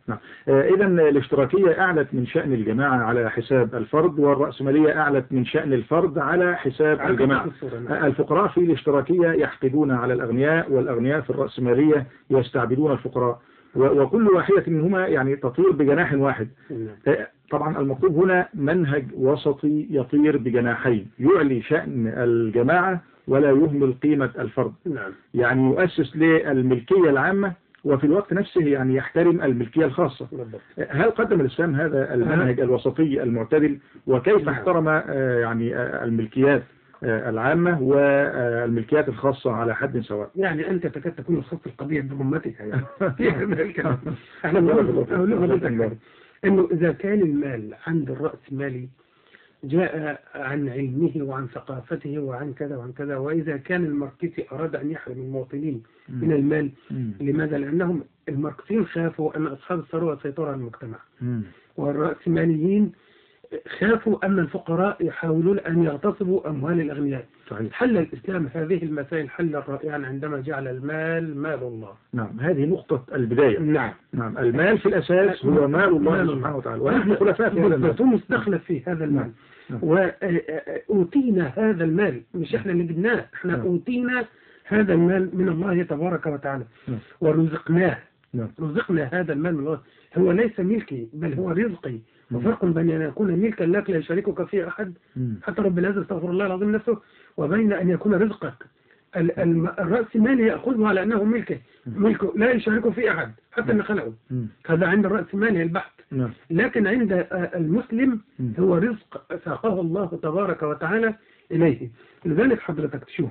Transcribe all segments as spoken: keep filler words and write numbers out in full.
نعم. إذا الاشتراكية أعلت من شأن الجماعة على حساب الفرد، والرأسمالية أعلت من شأن الفرد على حساب الجماعة. الفقراء في الاشتراكية يحقدون على الأغنياء، والأغنياء في الرأسمالية يستعبدون الفقراء، وكل واحدة منهما يعني تطير بجناح واحد. طبعا المطلوب هنا منهج وسطي يطير بجناحين، يعلي شأن الجماعة ولا يهمل قيمة الفرد. يعني يؤسس للملكية العامة وفي الوقت نفسه يعني يحترم الملكية الخاصة. هل قدم الإسلام هذا المنهج الوسطي المعتدل؟ وكيف احترم يعني الملكيات العامة والملكيات الخاصة على حد سواء؟ يعني أنت تكاد تكون الخط القضية بضمتها يعني احنا بنقول إنه إذا كان المال عند الرأس مالي جاء عن علمه وعن ثقافته وعن كذا وعن كذا، وإذا كان الماركسي أراد أن يحرم المواطنين من المال، لماذا؟ لأنهم الماركسيين خافوا أن أصحاب الثروة سيطروا على المجتمع، والرأسماليين خافوا أن الفقراء يحاولون أن يغتصبوا أموال الأغنياء. صحيح. حل الإسلام هذه المسائل حلا رائعا عندما جعل المال مال الله. نعم، هذه نقطة البداية. نعم. نعم، المال في الأساس هو مال الله سبحانه وتعالى، ونحن خلفاء في هذا المال. مستخلف في هذا المال. نعم. وأوتينا هذا المال، مش احنا اللي جبناه، احنا نعم. أوتينا هذا المال من الله تبارك وتعالى. نعم. ورزقناه. نعم. رزقنا هذا المال من الله، هو ليس ملكي بل هو رزقي. وفرق بين أن يكون ملكا لك لا يشاركك فيه أحد حتى رب العزة استغفر الله العظيم نفسه، وبين أن يكون رزقك الرأس مالي يأخذه على أنه ملكه ملكه لا يشاركه فيه أحد حتى أن خلقه. هذا عند الرأس مالي البحث. لكن عند المسلم هو رزق ساقه الله تبارك وتعالى إليه. لذلك حضرتك تشوف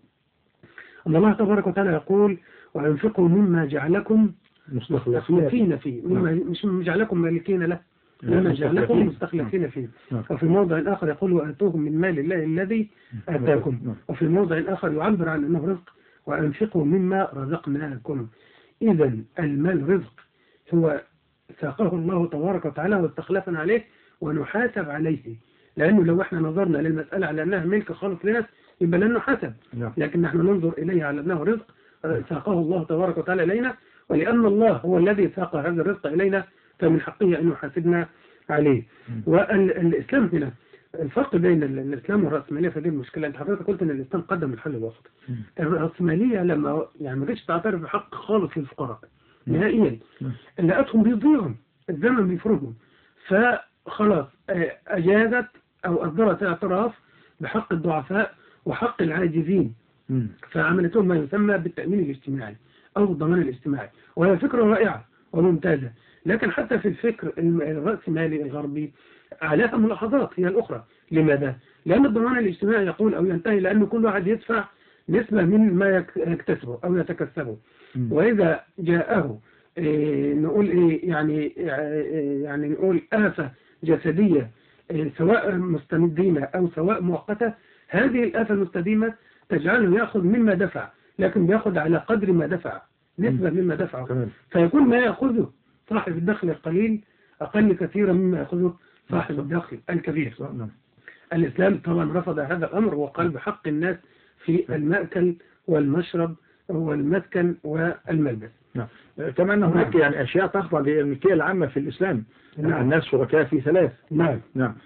أن الله تبارك وتعالى يقول وأنفقوا مما جعلكم مستخلفين فيه، مش جعلكم مالكين له، لما جعلكم مستخلفين فيه. وفي موضع آخر يقول وآتوهم من مال الله الذي آتاكم، وفي موضع آخر يعبر عن أنه رزق وأنفقوا مما رزقناكم. إذا المال رزق هو ساقه الله تبارك وتعالى واستخلفنا عليه ونحاسب عليه، لأنه لو احنا نظرنا للمسألة على أنها ملك خالص لنا يبقى لن نحاسب، لكن نحن ننظر إليه على أنه رزق ساقه الله تبارك وتعالى إلينا، ولأن الله هو الذي ساق هذا الرزق إلينا فمن حقه أن يحاسبنا عليه. والإسلام هنا الفرق بين الإسلام والرأسمالية في هذه المشكلة. أنت حضرتك قلت أن الإسلام قدم الحل الوسطي. الرأسمالية لما يعني ما جتش تعترف بحق خالص للفقراء نهائيا، لقتهم بيضيعوا الزمن بيفرضهم، فخلاص أجازت أو أصدرت اعتراف بحق الضعفاء وحق العاجزين، فعملتهم ما يسمى بالتأمين الاجتماعي أو الضمان الاجتماعي، وهي فكرة رائعة وممتازة. لكن حتى في الفكر الرأسمالي الغربي عليها ملاحظات هي الأخرى. لماذا؟ لأن الضمان الاجتماعي يقول أو ينتهي لأن كل واحد يدفع نسبة من ما يكتسبه أو يتكسبه، وإذا جاءه إيه نقول إيه يعني إيه يعني نقول آفة جسدية إيه سواء مستنديمة أو سواء مؤقتة، هذه الآفة المستديمة تجعله يأخذ مما دفع، لكن بيأخذ على قدر ما دفع نسبة مما دفعه، فيكون ما يأخذه صاحب الدخل القليل أقل كثيرا مما يأخذه صاحب الدخل الكبير. الإسلام طبعا رفض هذا الأمر وقال بحق الناس في المأكل والمشرب والمسكن والملبس. نعم. كما أن هناك يعني أشياء تخضع للملكية العامة في الإسلام. نعم. الناس شركاء في ثلاث. نعم. نعم.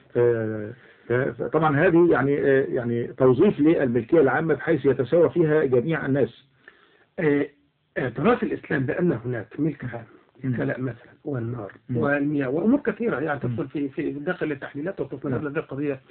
طبعا هذه يعني يعني توظيف للملكية العامة بحيث يتساوى فيها جميع الناس. اعتراف الإسلام بأن هناك ملك عام الكلاء مثلا والنار والمياه وأمور كثيرة يعني تدخل في في داخل التحليلات وتصل هذه القضية،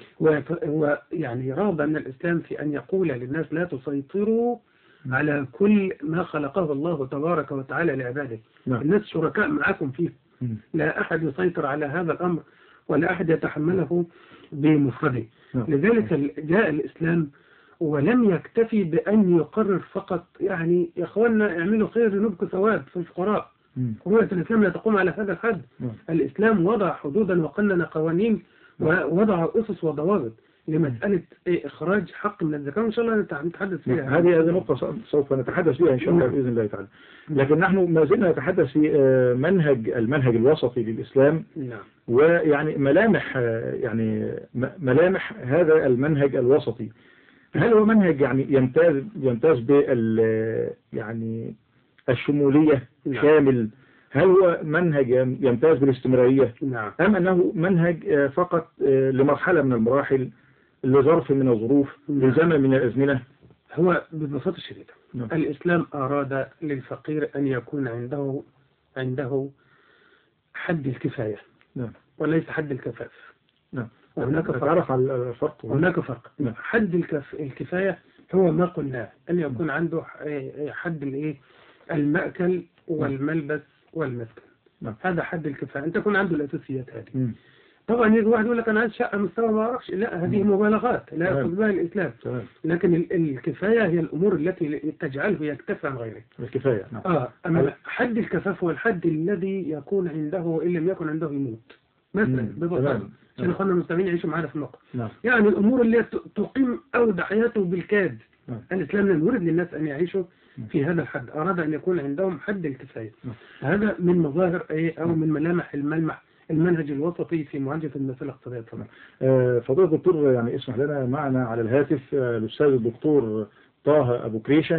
ويعني رغب أن الإسلام في أن يقول للناس لا تسيطروا على كل ما خلقه الله تبارك وتعالى لعباده. الناس شركاء معكم فيه، لا أحد يسيطر على هذا الأمر ولا أحد يتحمله بمفرده. لذلك جاء الإسلام ولم يكتفي بأن يقرر فقط يعني يا أخوانا اعملوا خير نبقى ثواب في الفقراء. قرآن الإسلام لا تقوم على هذا الحد. الإسلام وضع حدودا وقنن قوانين ووضع أسس وضوابط لمسألة إخراج حق من الزكاة، وإن شاء الله نتحدث فيها. هذه هذه نقطة سوف نتحدث فيها إن شاء الله بإذن الله تعالى. لكن نحن ما زلنا نتحدث في منهج المنهج الوسطي للإسلام. نعم. ويعني ملامح يعني ملامح هذا المنهج الوسطي، هل هو منهج يعني يمتاز يمتاز بال يعني الشمولية شامل هل هو منهج يمتاز بالاستمرارية؟ نعم. أم أنه منهج فقط لمرحلة من المراحل، لظرف من الظروف، نعم. لزمن من الأزمنة؟ هو ببساطة شديدة نعم. الإسلام أراد للفقير أن يكون عنده عنده حد الكفاية، نعم. وليس حد الكفاف. نعم. وهناك فرق. تعرف على الفرق؟ هناك فرق. نعم. حد الكف... الكفاية هو ما قلناه، أن يكون عنده حد الإيه المأكل والملبس والمسكن. نعم. هذا حد الكفاية، أن تكون عنده الأساسيات هذه. مم. طبعا يجي واحد يقول لك أنا عايز شقة مستوى ما أعرفش، لا هذه مبالغات لا يأخذ بها الإسلام. تمام. لكن ال... الكفاية هي الأمور التي تجعله يكتفي عن غيره. الكفاية. نعم. آه أما حد الكفاف هو الحد الذي يكون عنده وإن لم يكن عنده يموت مثلا ببساطة، عشان اخواننا المستمعين يعيشوا معنا في النقطة. نعم. يعني الأمور اللي تقيم أودع حياته بالكاد. نعم. الإسلام لم يرد للناس أن يعيشوا في هذا الحد، أراد أن يكون عندهم حد الكفاية. نعم. هذا من مظاهر إيه أو من ملامح الملمح المنهج الوسطي في معالجة المسألة الاقتصادية. طبعا. آه فضيلة الدكتور، يعني اسمح لنا معنا على الهاتف آه الأستاذ الدكتور طه أبو كريشة،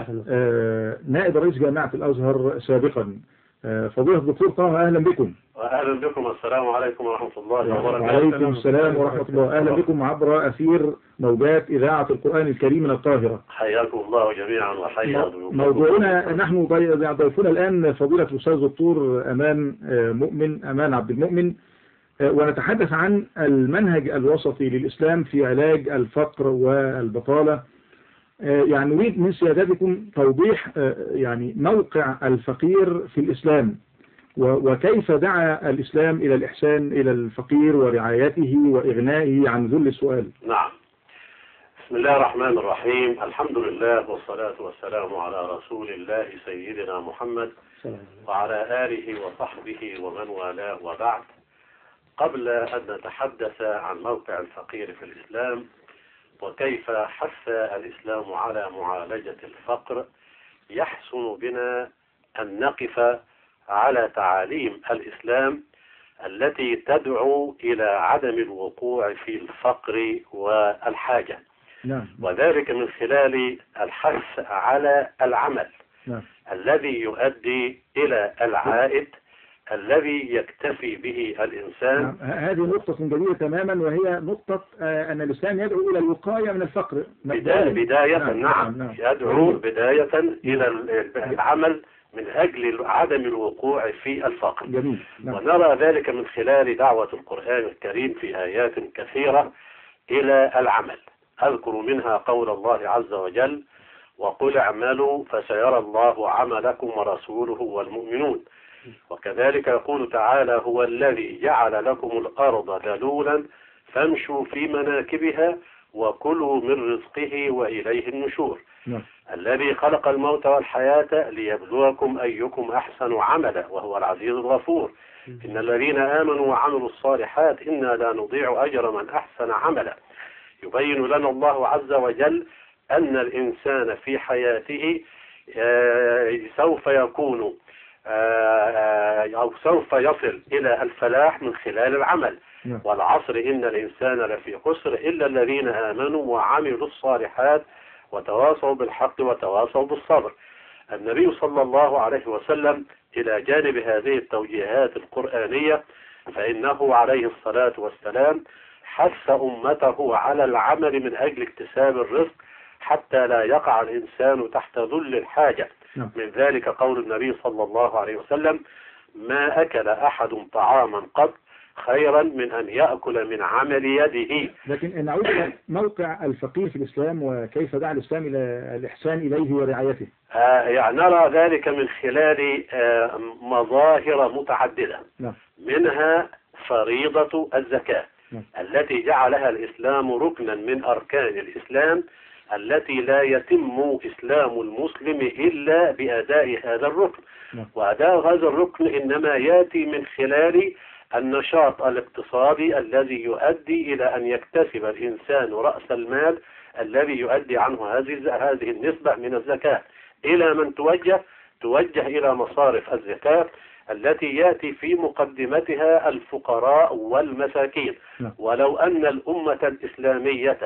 آه نائب رئيس جامعة الأزهر سابقا. آه فضيلة الدكتور طه، أهلا بكم. أهلا بكم. السلام عليكم ورحمة الله وبركاته. وعليكم السلام ورحمة الله. أهلا بكم عبر أثير موجات إذاعة القرآن الكريم من القاهرة. حياكم الله جميعا وحيا ضيوفكم. موضوعنا نحن ضيفنا الآن فضيلة الأستاذ الدكتور أمان مؤمن، أمان عبد المؤمن، ونتحدث عن المنهج الوسطي للإسلام في علاج الفقر والبطالة. يعني نريد من سيادتكم توضيح يعني موقع الفقير في الإسلام، وكيف دعا الإسلام إلى الإحسان إلى الفقير ورعايته وإغنائه عن ذل السؤال. نعم. بسم الله الرحمن الرحيم. الحمد لله والصلاة والسلام على رسول الله سيدنا محمد وعلى آله وصحبه ومن والاه، وبعد. قبل أن نتحدث عن موقع الفقير في الإسلام وكيف حث الإسلام على معالجة الفقر، يحسن بنا أن نقف على تعاليم الإسلام التي تدعو إلى عدم الوقوع في الفقر والحاجة. نعم. وذلك من خلال الحث على العمل. نعم. الذي يؤدي إلى العائد الذي يكتفي به الإنسان. نعم. هذه نقطة جديدة تماما، وهي نقطة أن الإسلام يدعو إلى الوقاية من الفقر بداية, بداية نعم. نعم. نعم. يدعو بداية إلى العمل من أجل عدم الوقوع في الفقر. جميل. نعم. ونرى ذلك من خلال دعوة القرآن الكريم في آيات كثيرة إلى العمل. أذكر منها قول الله عز وجل: وقل اعملوا فسيرى الله عملكم ورسوله والمؤمنون. وكذلك يقول تعالى: هو الذي جعل لكم الأرض ذلولا فامشوا في مناكبها وكلوا من رزقه وإليه النشور. نعم. الذي خلق الموت والحياة ليبلوكم أيكم أحسن عملا وهو العزيز الغفور. إن الذين آمنوا وعملوا الصالحات إنا لا نضيع أجر من أحسن عملا. يبين لنا الله عز وجل أن الإنسان في حياته سوف يكون أو سوف يصل إلى الفلاح من خلال العمل. والعصر إن الإنسان لفي خسر إلا الذين آمنوا وعملوا الصالحات وتواصوا بالحق وتواصوا بالصبر. النبي صلى الله عليه وسلم إلى جانب هذه التوجيهات القرآنية فإنه عليه الصلاة والسلام حث أمته على العمل من أجل اكتساب الرزق حتى لا يقع الإنسان تحت ذل الحاجة. من ذلك قول النبي صلى الله عليه وسلم: ما أكل أحد طعاما قط خيرا من أن يأكل من عمل يده. لكن نعود إلى موقع الفقير في الإسلام وكيف دعا الإسلام إلى الإحسان إليه ورعايته. آه يعني نرى ذلك من خلال آه مظاهر متعددة. نعم. منها فريضة الزكاة. نعم. التي جعلها الإسلام ركنا من أركان الإسلام التي لا يتم إسلام المسلم إلا بأداء هذا الركن. نعم. وأداء هذا الركن إنما يأتي من خلال النشاط الاقتصادي الذي يؤدي إلى أن يكتسب الإنسان رأس المال الذي يؤدي عنه هذه هذه النسبة من الزكاة. إلى من توجه؟ توجه إلى مصارف الزكاة التي يأتي في مقدمتها الفقراء والمساكين. ولو أن الأمة الإسلامية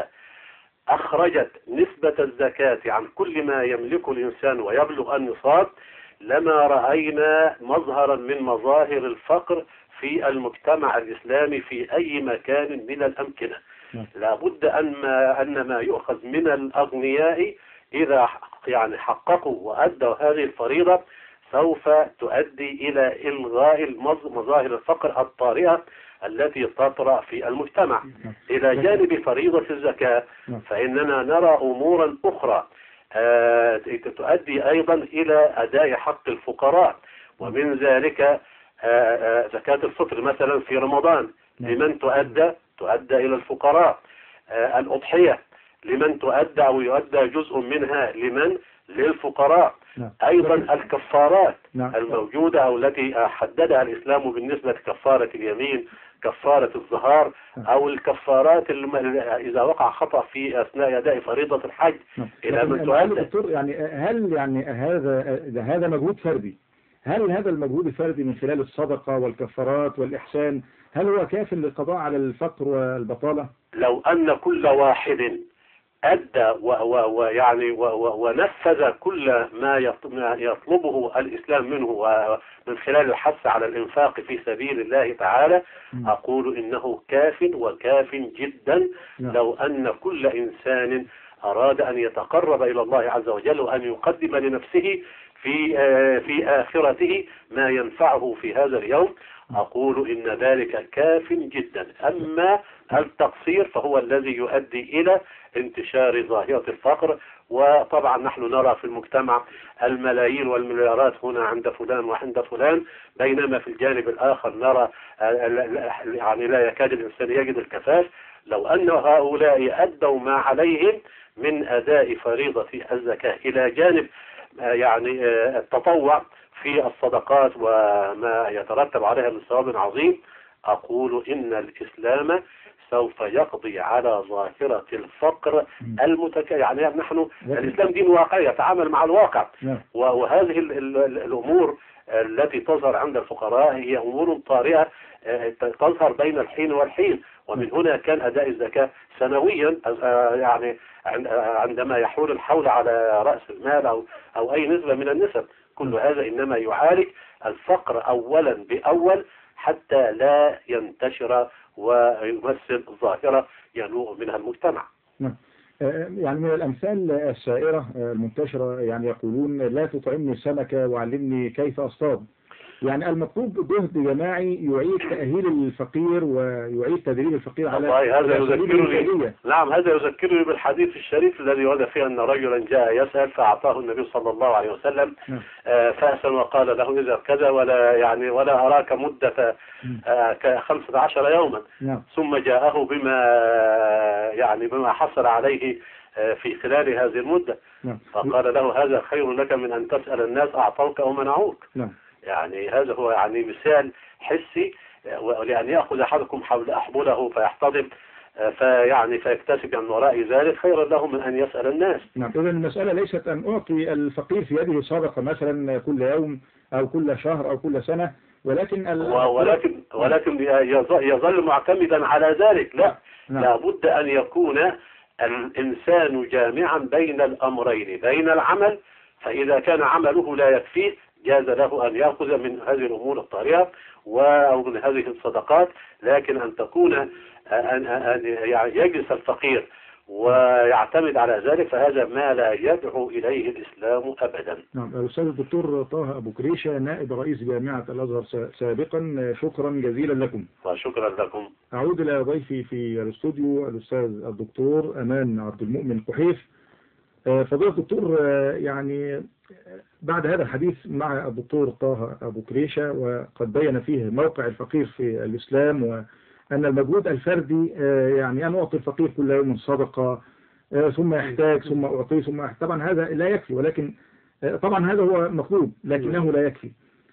أخرجت نسبة الزكاة عن كل ما يملك الإنسان ويبلغ النصاب لما رأينا مظهرا من مظاهر الفقر في المجتمع الإسلامي في أي مكان من الأمكنة. لابد أن ما, أن ما يؤخذ من الأغنياء إذا يعني حققوا وأدوا هذه الفريضة سوف تؤدي إلى إلغاء مظاهر الفقر الطارئة التي تطرأ في المجتمع. إلى جانب فريضة الزكاة فإننا نرى أمورا أخرى تؤدي أيضا إلى أداء حق الفقراء، ومن ذلك زكاة الفطر مثلا في رمضان لمن تؤدى تؤدى إلى الفقراء. الأضحية لمن تؤدى أو يؤدى جزء منها لمن للفقراء. أيضا الكفارات الموجودة أو التي حددها الإسلام بالنسبة لكفارة اليمين، كفارة الظهار، أو الكفارات إذا وقع خطأ في أثناء أداء فريضة الحج إلى من تؤدى. يعني هل يعني هذا هذا مجهود فردي؟ هل هذا المجهود الفردي من خلال الصدقة والكفارات والإحسان هل هو كاف للقضاء على الفقر والبطالة؟ لو أن كل واحد أدى ويعني ونفذ كل ما يطلبه الإسلام منه ومن خلال الحث على الإنفاق في سبيل الله تعالى، أقول إنه كاف وكاف جدا. لو أن كل إنسان أراد أن يتقرب إلى الله عز وجل وأن يقدم لنفسه في في آخرته ما ينفعه في هذا اليوم، أقول إن ذلك كاف جدا. أما التقصير فهو الذي يؤدي إلى انتشار ظاهرة الفقر. وطبعا نحن نرى في المجتمع الملايين والمليارات هنا عند فلان وعند فلان، بينما في الجانب الآخر نرى يعني لا يكاد الإنسان يجد الكفاف. لو أن هؤلاء أدوا ما عليهم من أداء فريضة الزكاة إلى جانب يعني التطوع في الصدقات وما يترتب عليها من ثواب عظيم، أقول إن الإسلام سوف يقضي على ظاهرة الفقر المتك يعني نحن الإسلام دين واقعي يتعامل مع الواقع، وهذه الأمور التي تظهر عند الفقراء هي أمور طارئة تظهر بين الحين والحين. ومن هنا كان أداء الزكاة سنويا يعني عندما يحول الحول على رأس المال أو أو أي نسبة من النسب. كل هذا إنما يعالج الفقر أولا بأول حتى لا ينتشر ويمثل ظاهرة ينوء منها المجتمع. يعني من الأمثال الشائرة المنتشرة يعني يقولون لا تطعمني سمكة وعلمني كيف أصطاد. يعني المطلوب جهد جماعي يعيد تأهيل الفقير ويعيد تدريب الفقير على هذا يذكرني نعم هذا يذكرني بالحديث الشريف الذي ورد فيه أن رجلا جاء يسأل فأعطاه النبي صلى الله عليه وسلم فأسأل وقال له إذا كذا ولا يعني ولا أراك مدة خمسة عشر يوما، ثم جاءه بما يعني بما حصل عليه في خلال هذه المدة، فقال له هذا خير لك من أن تسأل الناس أعطوك أو منعوك. يعني هذا هو يعني مثال حسي، ولأن يأخذ أحدكم حول أحبله فيحتضب فيعني فيكتسب من وراء ذلك خيرا له من أن يسأل الناس. نعم، إذن المسألة ليست أن أعطي الفقير في يده صدقة مثلا كل يوم أو كل شهر أو كل سنة، ولكن ولكن ولكن يظل معتمدا على ذلك. لا، لابد أن يكون الإنسان جامعا بين الأمرين، بين العمل فإذا كان عمله لا يكفيه جاز له أن يأخذ من هذه الأمور الطارئة أو من هذه الصدقات، لكن أن تكون أن أن يجلس الفقير ويعتمد على ذلك فهذا ما لا يدعو إليه الإسلام أبدا. نعم، الأستاذ الدكتور طه أبو كريشة نائب رئيس جامعة الأزهر سابقا، شكرا جزيلا لكم. وشكرا لكم. أعود إلى ضيفي في الاستوديو الأستاذ الدكتور أمان عبد المؤمن قحيف. فضيلة الدكتور، يعني بعد هذا الحديث مع الدكتور طه أبو كريشة وقد بين فيه موقع الفقير في الإسلام وأن المجهود الفردي يعني أن أعطي الفقير كل يوم صدقة ثم يحتاج ثم أعطيه ثم يحتاج، طبعا هذا لا يكفي، ولكن طبعا هذا هو مطلوب لكنه لا يكفي،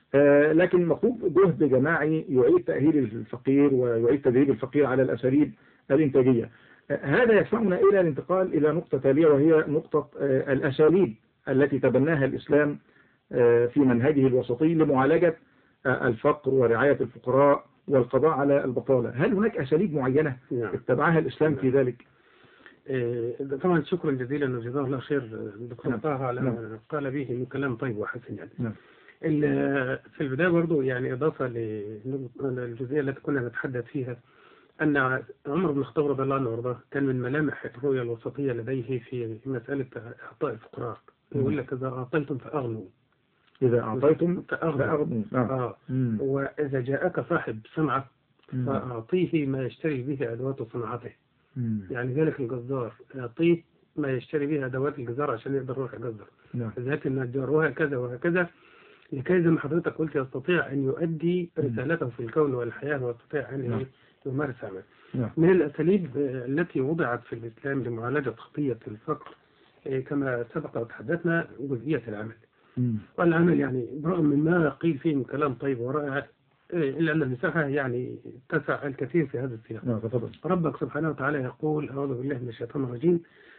لكن مطلوب جهد جماعي يعيد تأهيل الفقير ويعيد تدريب الفقير على الأساليب الإنتاجية. هذا يدفعنا إلى الانتقال إلى نقطة تالية وهي نقطة الأساليب التي تبناها الإسلام في منهجه الوسطي لمعالجة الفقر ورعاية الفقراء والقضاء على البطالة. هل هناك أساليب معينة اتبعها الإسلام في ذلك؟ طبعا شكرا جزيلا وجزاه الله خير دكتور طه على ما قال به من كلام طيب وحسن يعني. نعم. في البداية برضو يعني إضافة للجزئية التي كنا نتحدث فيها أن عمر بن الخطاب رضي الله عنه وارضاه كان من ملامح الرؤية الوسطية لديه في مسألة إعطاء الفقراء. يقول لك إذا أعطيتم فأغنوا، إذا أعطيتم فأغنوا. آه. وإذا جاءك صاحب صنعة فأعطيه ما يشتري به أدوات صنعته. يعني ذلك الجزار أعطيه ما يشتري به أدوات الجزار عشان يقدر يروح يجزر. ذات النجار وهكذا وهكذا، لكي زي ما حضرتك قلت يستطيع أن يؤدي رسالته في الكون والحياة ويستطيع أن يمارس عمله. من الأساليب التي وضعت في الإسلام لمعالجة خطية الفقر كما سبق وتحدثنا جزئية العمل. مم. والعمل يعني برغم من ما قيل فيه من كلام طيب ورائع إلا أن المساحة يعني تسع الكثير في هذا السياق. نعم تفضل. ربك سبحانه وتعالى يقول أعوذ بالله من الشيطان الرجيم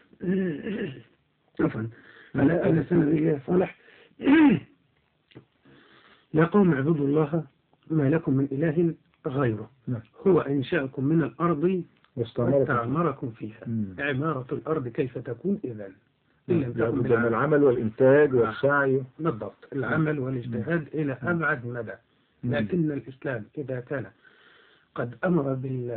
عفوا على أهل السنة صالح يا قوم اعبدوا الله ما لكم من إله غيره. نعم. هو أنشأكم من الأرض واستعمركم فيها. مم. عمارة الأرض كيف تكون إذن إلا من العمل والإنتاج والسعي. بالضبط، العمل والاجتهاد مم. إلى أبعد مدى. لكن الإسلام إذا كان قد أمر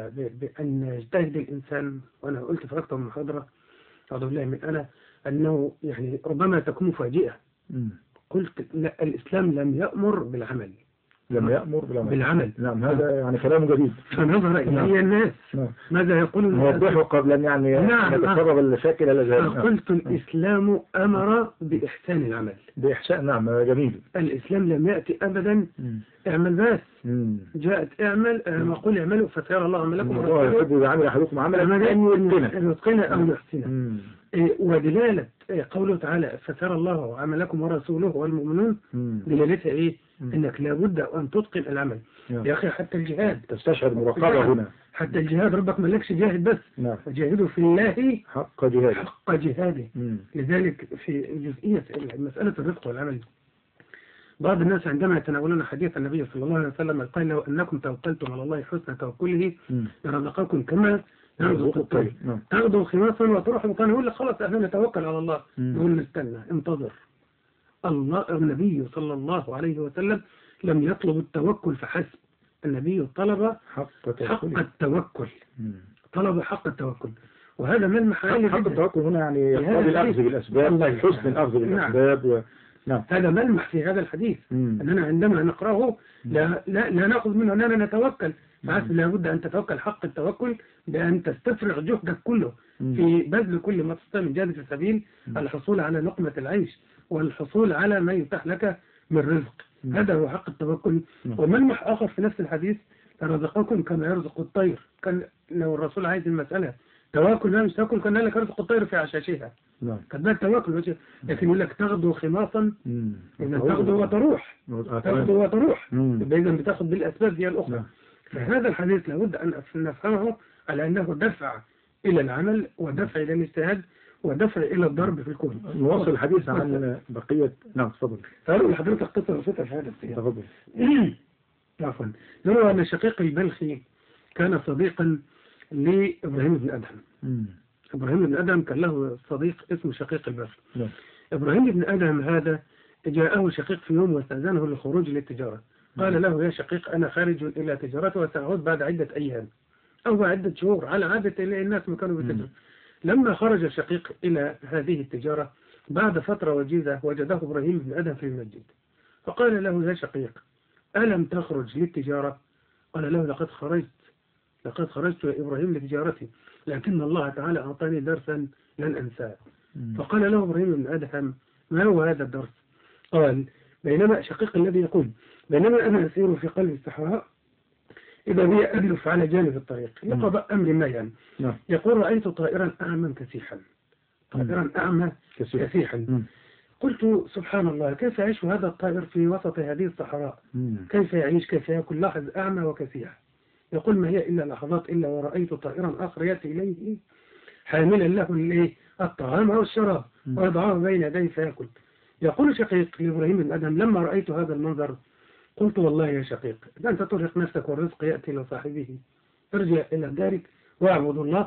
بأن يجتهد الإنسان، وأنا قلت في أكثر من محاضرة أعوذ بالله من أنا أنه يعني ربما تكون مفاجئة. مم. قلت لا، الإسلام لم يأمر بالعمل لم يأمر بالعمل, بالعمل. نعم هذا يعني كلام جديد. فنظر إلى الناس نعم. ماذا يقولون؟ نوضحه قبل أن يعني نعم. نتسرب الشكل الذي قلت الإسلام أمر بإحسان العمل. بإحسان نعم جميل. الإسلام لم يأتي أبدا مم. اعمل بس مم. جاءت اعمل ما قل اعملوا فسيرى الله عملكم ورسوله يحب يعمل أحدكم عملا أن يتقنه أو يحسنه. ودلالة قوله تعالى فسيرى الله عملكم ورسوله والمؤمنون دلالتها إيه؟ مم. إنك لابد أن تتقن العمل. نعم. يا أخي حتى الجهاد تستشعر مراقبة هنا. حتى الجهاد ربك ملكش جاهد بس. نعم. جاهدوا في الله حق جهاده حق جهاده. مم. لذلك في جزئية مسألة الرزق والعمل بعض الناس عندما يتناولون حديث النبي صلى الله عليه وسلم قال لو أنكم توكلتم على الله حسن توكله لرزقكم كما يرزق الطير. نعم. تاخذوا خماصا وتروح وكان يقول لك خلاص احنا نتوكل على الله. نقول نستنى انتظر. الله النبي صلى الله عليه وسلم لم يطلب التوكل فحسب، النبي طلب حق, حق التوكل. مم. طلب حق التوكل، وهذا من المحال حق التوكل هنا يعني يقتضي الأخذ بالأسباب، حسن الأخذ بالأسباب. نعم. و... نعم. هذا ملمح في هذا الحديث. مم. أننا عندما نقرأه لا, لا, لا نأخذ منه أننا نتوكل، فحسب لابد أن تتوكل حق التوكل بأن تستفرغ جهدك كله مم. في بذل كل ما تستطيع من جهد السبيل الحصول على لقمة العيش والحصول على ما يتاح لك من رزق. مم. هذا هو حق التوكل. مم. وملمح آخر في نفس الحديث رزقكم كما يرزق الطير. كان لو الرسول عايز المسألة تواكل لا مش تاكل كان لك رزق الطير في عشاشها. نعم. كان بالك تواكل، لكن يقول لك تغدو خماصا إذا تغدو وتروح تغدو وتروح إذا بتاخذ بالأسباب هي الأخرى. نعم. فهذا الحديث لابد أن نفهمه على أنه دفع إلى العمل ودفع إلى الاجتهاد ودفع إلى الضرب في الكون. نواصل الحديث عن بقية. نعم تفضل. فأقول لحضرتك قصة بسيطة في هذا السياق. تفضل. عفوا. يروى أن شقيق البلخي كان صديقا لإبراهيم بن أدهم. مم. إبراهيم بن أدهم كان له صديق اسمه شقيق البلخي. نعم. إبراهيم بن أدهم هذا جاءه شقيق في يوم واستأذنه للخروج للتجارة. قال له يا شقيق أنا خارج إلى تجارته وسأعود بعد عدة أيام أو بعد عدة شهور على عادة الناس ما كانوا بيتجروا. لما خرج الشقيق إلى هذه التجارة بعد فترة وجيزة وجده إبراهيم بن أدهم في المسجد، فقال له يا شقيق ألم تخرج للتجارة؟ قال له لقد خرجت لقد خرجت يا إبراهيم لتجارتي، لكن الله تعالى أعطاني درسا لن أنساه. فقال له إبراهيم بن أدهم ما هو هذا الدرس؟ قال بينما شقيق الذي يقول بينما أنا أسير في قلب الصحراء إذا بي أدلف على جانب الطريق لقضاء أمر ما يعني. نعم. يقول رأيت طائرا أعمى كسيحا طائرا أعمى كسيحا. قلت سبحان الله كيف يعيش هذا الطائر في وسط هذه الصحراء؟ مم. كيف يعيش كيف يأكل؟ لاحظ أعمى وكسيح. يقول ما هي إلا لحظات إلا ورأيت طائرا آخر يأتي إليه حاملا له الطعام أو الشراب ويضعه بين يديه فيأكل. يقول شقيق لإبراهيم بن أدهم لما رأيت هذا المنظر قلت والله يا شقيق أنت ترهق نفسك والرزق يأتي لصاحبه، ارجع إلى دارك واعبد الله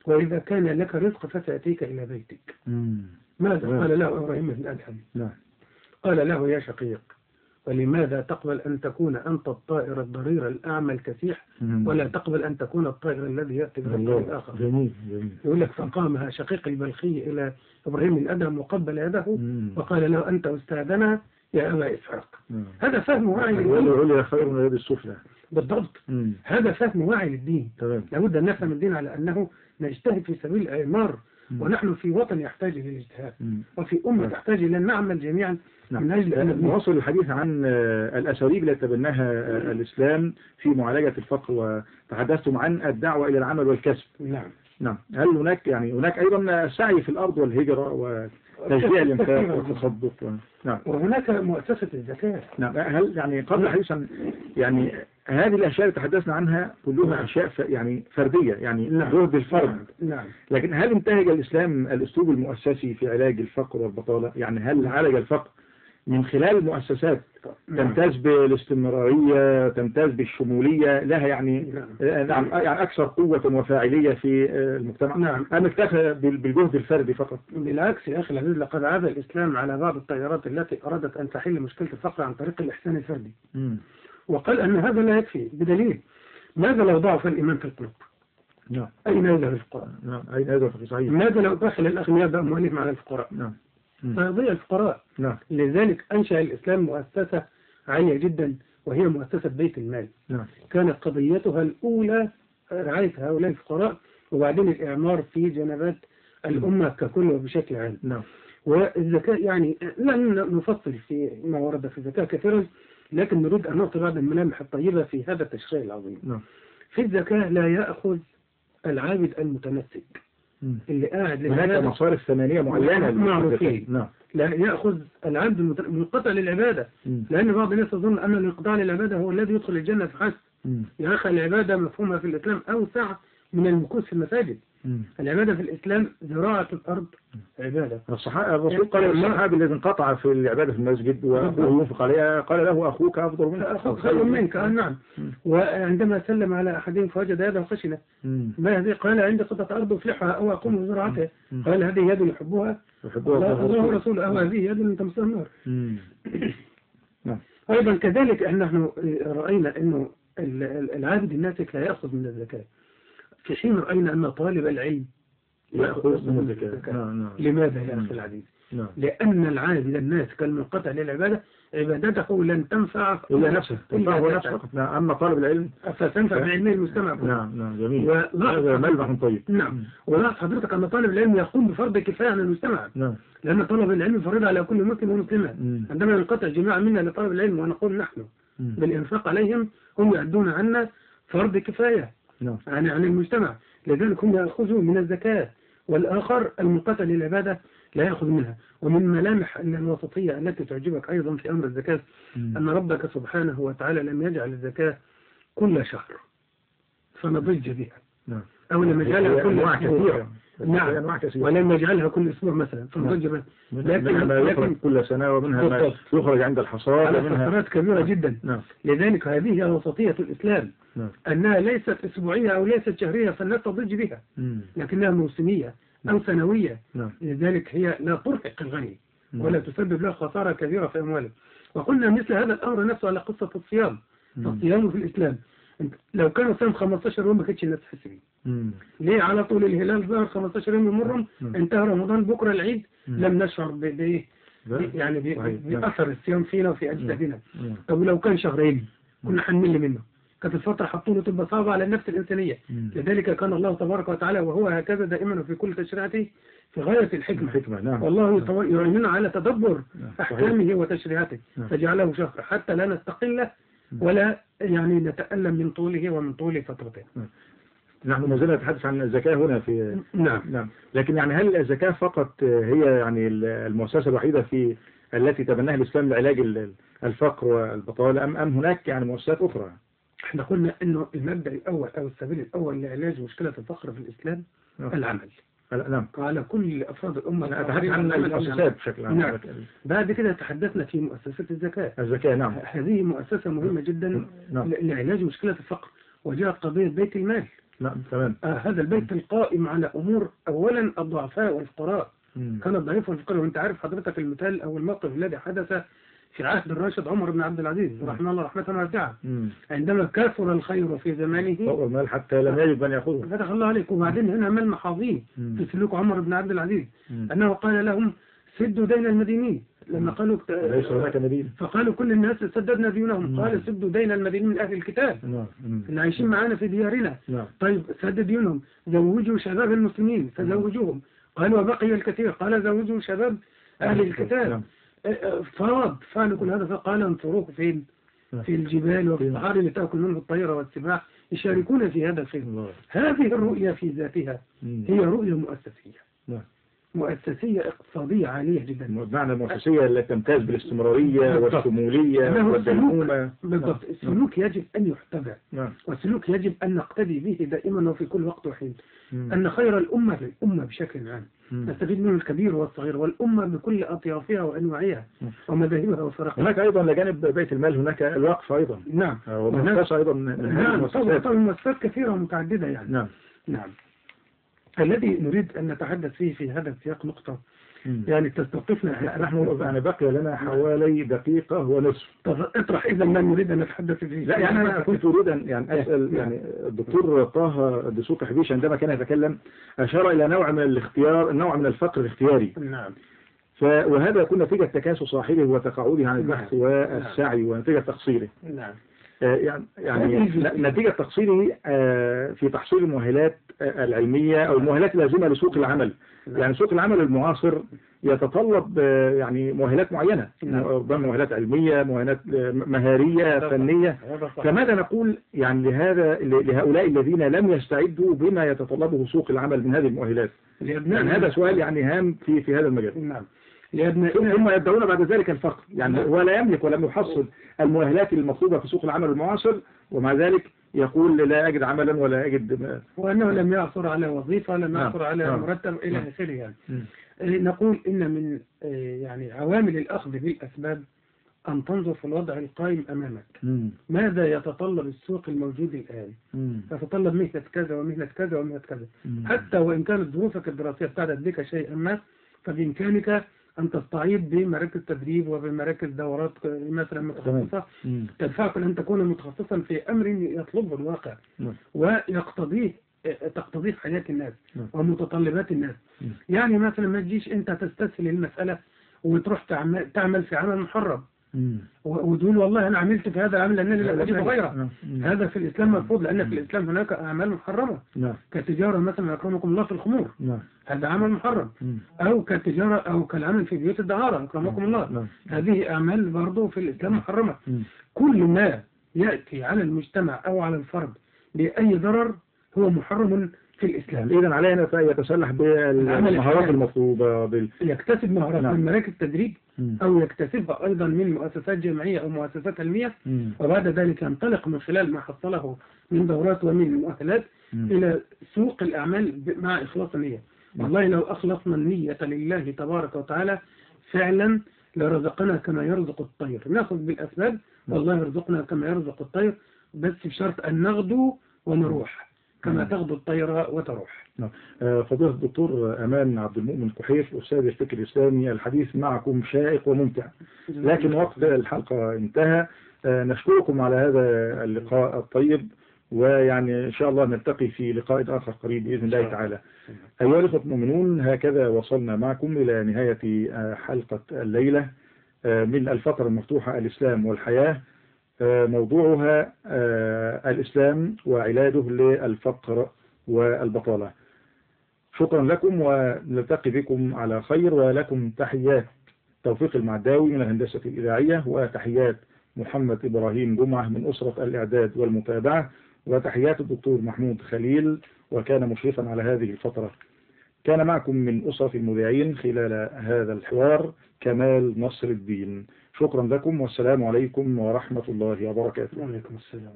وإذا كان لك رزق فسأتيك إلى بيتك. مم. ماذا نعم. قال له إبراهيم بن أدهم؟ نعم. قال له يا شقيق ولماذا تقبل أن تكون أنت الطائر الضرير الأعمى الكسيح مم. ولا تقبل أن تكون الطائر الذي يأتي برزق الله. الآخر؟ جميل جميل. يقول لك فقام شقيق البلخي إلى إبراهيم بن أدهم وقبل يده مم. وقال له أنت أستاذنا يا أبا إسحاق. مم. هذا فهم واعي اليد للدين. العليا خير من اليد السفلى. بالضبط. مم. هذا فهم واعي للدين. تمام. لابد أن نفهم الدين على أنه نجتهد في سبيل الإعمار، ونحن في وطن يحتاج إلى الاجتهاد، مم. وفي أمة نعم. تحتاج إلى أن نعمل جميعا نعم. من أجل أن نبني. نواصل الحديث عن آه، الأساليب التي تبناها آه، الإسلام في معالجة الفقر، وتحدثتم عن الدعوة إلى العمل والكسب. نعم. نعم. هل هناك يعني هناك أيضا السعي في الأرض والهجرة وتشجيع الإنفاق والتصدق و... نعم. وهناك مؤسسة الزكاة. نعم. هل يعني قبل الحديث عن يعني هذه الأشياء اللي تحدثنا عنها كلها أشياء ف... يعني فردية، يعني جهد الفرد. نعم. لكن هل انتهج الإسلام الأسلوب المؤسسي في علاج الفقر والبطالة؟ يعني هل عالج الفقر من خلال مؤسسات تمتاز بالاستمرارية، تمتاز بالشمولية، لها يعني نعم يعني أكثر قوة وفاعلية في المجتمع؟ نعم. أم اكتفى بالجهد الفردي فقط؟ بالعكس يا أخي العزيز، لقد عاد الإسلام على بعض التيارات التي أرادت أن تحل مشكلة الفقر عن طريق الإحسان الفردي. مم. وقال أن هذا لا يكفي، بدليل ماذا لو ضعف الإيمان في القلوب؟ نعم. أين يذهب الفقراء؟ نعم. أين يذهب في صحيح؟ ماذا لو دخل الأغنياء بأموالهم على الفقراء؟ نعم. فيضيع الفقراء. نعم. لذلك أنشأ الإسلام مؤسسة عالية جدا، وهي مؤسسة بيت المال. نعم. كانت قضيتها الأولى رعاية هؤلاء الفقراء، وبعدين الإعمار في جنبات الأمة ككل وبشكل عام. نعم. والزكاة يعني لن نفصل في ما ورد في الزكاة كثيرا، لكن نريد أن نعطي بعض الملامح الطيبة في هذا التشريع العظيم. نعم. في الزكاة لا يأخذ العابد المتنسك اللي قاعد هناك للعبادة مصارف ثمانية معينة معروفين. نعم. لا يأخذ العبد المنقطع للعبادة، مم. لأن بعض الناس يظن أن الانقطاع للعبادة هو الذي يدخل الجنة فحسب. مم. يا أخي العبادة مفهومها في الإسلام أوسع من المكوث في المساجد. مم. العبادة في الإسلام زراعة الأرض عبادة. الصحابة الرسول قال للصحابي الذي انقطع في العبادة في المسجد وأخوه ينفق عليها قال له أخوك أفضل منك. أخوك خير منك. آه نعم. وعندما سلم على أحدهم فوجد يده خشنة، ما هذه؟ قال عندي قطعة أرض أفلحها أو أقوم بزراعتها. قال هذه يد يحبها الله ورسوله أو هذه يد لن تمسها النار. أيضا كذلك نحن رأينا أنه العابد الناسك لا يأخذ من الزكاة، في حين رأينا أن طالب العلم يأخذ من الزكاة. نعم. نعم. لماذا يا أخي العزيز؟ نعم. لأن العابد الناسك المنقطع للعبادة عبادته لن تنفع إلا نفسه، تنفعه نفسه فقط. نعم. أما طالب العلم فتنفع بعلمه المجتمع. نعم. نعم. جميل. هذا ملمح طيب. نعم. ولاحظ حضرتك أن طالب العلم يقوم بفرض كفاية عن المجتمع. نعم. لأن طلب العلم فريضة على كل مسلم ومسلمة. عندما ينقطع جماعة منا لطلب العلم ونقول نحن مم. بالإنفاق عليهم، هم يعدون عنا فرض كفاية نعم. عن عن المجتمع، لذلك هم يأخذون من الزكاة، والآخر المنقطع للعبادة لا يأخذ منها. ومن ملامح الوسطية التي تعجبك أيضا في أمر الزكاة مم. أن ربك سبحانه وتعالى لم يجعل الزكاة كل شهر فنضج بها نعم. أو لم يجعلها كل أسبوع نعم، ولم يجعلها كل أسبوع مثلا فنضج بها، لكن ما يخرج كل سنة ومنها ما يخرج عند الحصاد على فترات كبيرة جدا نعم. لذلك هذه هي وسطية الإسلام نعم. أنها ليست أسبوعية أو ليست شهرية فالناس تضج بها مم. لكنها موسمية أو سنوية نعم. لذلك هي لا ترهق الغني ولا تسبب له خسارة كبيرة في أمواله. وقلنا مثل هذا الأمر نفسه على قصة الصيام. الصيام في الإسلام لو كانوا صيام خمستاشر يوم ما كانتش الناس تحس بيه. ليه؟ على طول الهلال ظهر خمستاشر يوم يمرهم، انتهى رمضان بكرة العيد لم نشعر بإيه يعني بأثر الصيام فينا وفي أجسادنا. طب لو كان شهرين كنا حنمل منه، كانت الفترة حطوله تبقى صعبة على النفس الإنسانية. لذلك كان الله تبارك وتعالى وهو هكذا دائما وفي كل تشريعاته في غاية الحكمة الحكمة نعم. والله يعيننا على تدبر نعم. أحكامه وتشريعاته نعم. فجعله شهر حتى لا نستقله ولا يعني نتألم من طوله ومن طول فترته. نحن ما زلنا نتحدث عن الزكاة هنا في نعم. نعم. لكن يعني هل الزكاة فقط هي يعني المؤسسة الوحيدة في التي تبناها الإسلام لعلاج الفقر والبطالة أم أم هناك يعني مؤسسات أخرى؟ احنا قلنا إنه المبدأ الأول أو السبيل الأول لعلاج مشكلة الفقر في الإسلام نعم. العمل. نعم. على كل أفراد الأمة. أنا أتحدث عن المؤسسات بشكل عام. نعم. بعد كده تحدثنا في مؤسسة الزكاة. الزكاة نعم. هذه مؤسسة مهمة جدا نعم. لعلاج مشكلة الفقر، وجاءت قضية بيت المال نعم تمام. آه هذا البيت القائم على أمور أولا الضعفاء والفقراء. كان الضعيف والفقراء، وأنت عارف حضرتك المثال أو الموقف الذي حدث في عهد الراشد عمر بن عبد العزيز رحمه الله رحمة واسعة، عندما كثر الخير في زمانه طور المال حتى لم يجد من يأخذه. فتح الله عليك. وبعدين هنا مال عظيم في سلوك عمر بن عبد العزيز، مم. أنه قال لهم سدوا دين المدينين لما قالوا ليس هناك مدين، فقالوا كل الناس سددنا ديونهم، قال سدوا دين المدينين من أهل الكتاب اللي عايشين معانا في ديارنا. نعم. طيب سدد ديونهم، زوجوا شباب المسلمين فزوجوهم، قال وبقي الكثير، قال زوجوا شباب أهل الكتاب. نعم. فرض فعلوا كل هذا، فقال انصروه فين؟ في الجبال وفي البحار لتأكل منه الطير والسباع، يشاركون في هذا الخير. هذه الرؤية في ذاتها هي رؤية مؤسسية، مؤسسية اقتصادية عالية جدا. معنى المؤسسية التي تمتاز بالاستمرارية والشمولية والديمومة. بالضبط. السلوك يجب أن يحتذى، والسلوك يجب أن نقتدي به دائما وفي كل وقت وحين. أن خير الأمة الأمة بشكل عام نستفيد منه الكبير والصغير، والأمة بكل أطيافها وأنواعها ومذاهبها وفرقها. هناك أيضا لجانب بيت المال هناك الوقف أيضا. نعم. ومؤسسات أيضا. نعم طبعا مؤسسات كثيرة ومتعددة يعني. نعم. نعم. الذي نريد أن نتحدث فيه في هذا السياق نقطة مم. يعني تستوقفنا. نحن يعني بقي لنا حوالي دقيقة ونصف. طب اطرح إذا ما نريد أن نتحدث فيه. لا يعني أنا كنت أريد أن يعني أسأل يعني الدكتور طه دسوقي حبيش عندما كان يتكلم أشار إلى نوع من الاختيار، نوع من الفقر الاختياري. نعم. ف وهذا يكون نتيجة تكاسل صاحبه وتقاعده عن البحث نعم. والسعي ونتيجة تقصيره. نعم. يعني يعني نتيجة تقصيره في تحصيل المؤهلات العلمية أو المؤهلات اللازمة لسوق العمل. يعني سوق العمل المعاصر يتطلب يعني مؤهلات معينة، مؤهلات علمية، مؤهلات مهارية، فنية. فماذا نقول يعني لهذا لهؤلاء الذين لم يستعدوا بما يتطلبه سوق العمل من هذه المؤهلات؟ يعني هذا سؤال يعني هام في في هذا المجال. نعم. ثم يبدأون بعد ذلك الفقر، يعني هو لا يملك ولم يحصل المؤهلات المطلوبة في سوق العمل المعاصر، ومع ذلك يقول لا أجد عملا ولا أجد، وأنه لم يعثر على وظيفة، لم يعثر على نعم. مرتب إلى آخره. يعني نقول إن من يعني عوامل الأخذ بالأسباب أن تنظر في الوضع القائم أمامك. مم. ماذا يتطلب السوق الموجود الآن؟ مم. يتطلب مهنة كذا ومهنة كذا ومهنة كذا. مم. حتى وإن كانت ظروفك الدراسية ابتعدت بك شيئا ما، فبإمكانك أن تستعيد بمراكز تدريب وبمراكز دورات مثلا متخصصة تدفعك أن تكون متخصصا في أمر يطلبه الواقع مم. ويقتضيه تقتضيه حياة الناس مم. ومتطلبات الناس. مم. يعني مثلا ما تجيش أنت تستسهل المسألة وتروح تعمل, تعمل في عمل محرم وتقول والله أنا عملت في هذا العمل لأنني لا أجد غيره. هذا في الإسلام مرفوض، لأن في الإسلام هناك أعمال محرمة كتجارة مثلا أكرمكم الله في الخمور، هذا عمل محرم، أو كتجارة أو كالعمل في بيوت الدعارة أكرمكم الله، هذه أعمال برضو في الإسلام محرمة. كل ما يأتي على المجتمع أو على الفرد بأي ضرر هو محرم في الإسلام. إذن علينا فيتسلح بالمهارات المطلوبة بال... يكتسب مهارات نعم. من مراكز التدريب أو يكتسبها أيضا من مؤسسات جامعية أو مؤسسات علمية، وبعد ذلك ينطلق من خلال ما حصله من دورات ومن مؤهلات إلى سوق الأعمال مع إخلاص النية. والله لو أخلصنا النية لله تبارك وتعالى فعلا لرزقنا كما يرزق الطير. نأخذ بالأسباب والله يرزقنا كما يرزق الطير، بس بشرط أن نغدو ونروح كما تغدو الطيرة وتروح. فضيلة الدكتور أمان عبد المؤمن كحيف أستاذ الفكر الإسلامي، الحديث معكم شائق وممتع، لكن وقت الحلقة انتهى. نشكركم على هذا اللقاء الطيب، ويعني إن شاء الله نلتقي في لقاء آخر قريب بإذن الله تعالى. أيها الأخوة المؤمنون، هكذا وصلنا معكم إلى نهاية حلقة الليلة من الفترة المفتوحة الإسلام والحياة، موضوعها الإسلام وعلاجه للفقر والبطالة. شكرا لكم ونلتقي بكم على خير، ولكم تحيات توفيق المعداوي من الهندسة الإذاعية، وتحيات محمد إبراهيم جمعة من أسرة الإعداد والمتابعة، وتحيات الدكتور محمود خليل وكان مشرفا على هذه الفترة. كان معكم من أسرة المذيعين خلال هذا الحوار كمال نصر الدين. شكرا لكم والسلام عليكم ورحمة الله وبركاته. وعليكم السلام.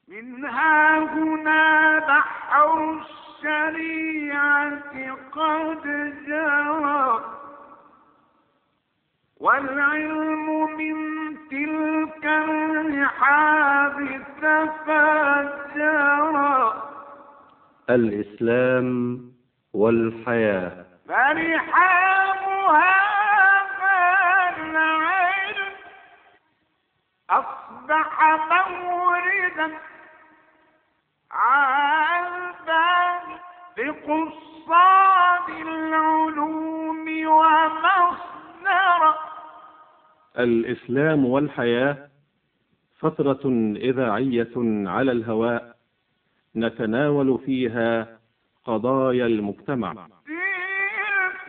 منها هنا بحر الشريعة قد جرى، والعلم من تلك الرحاب تفجرا، الإسلام والحياة. فرحابها فالعلم أصبح موردا عذبا لقصاد العلوم ومصدرا. الإسلام والحياة فترة إذاعية على الهواء نتناول فيها قضايا المجتمع. تلك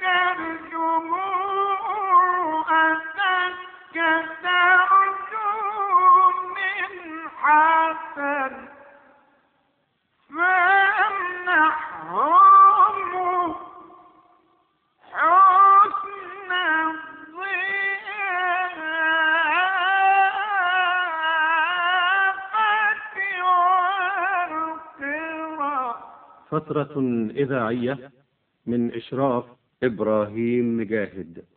الجموع أتتك ترجو من حسن فامنحهم حسن الضيافة والقرى. فترة إذاعية من إشراف إبراهيم مجاهد.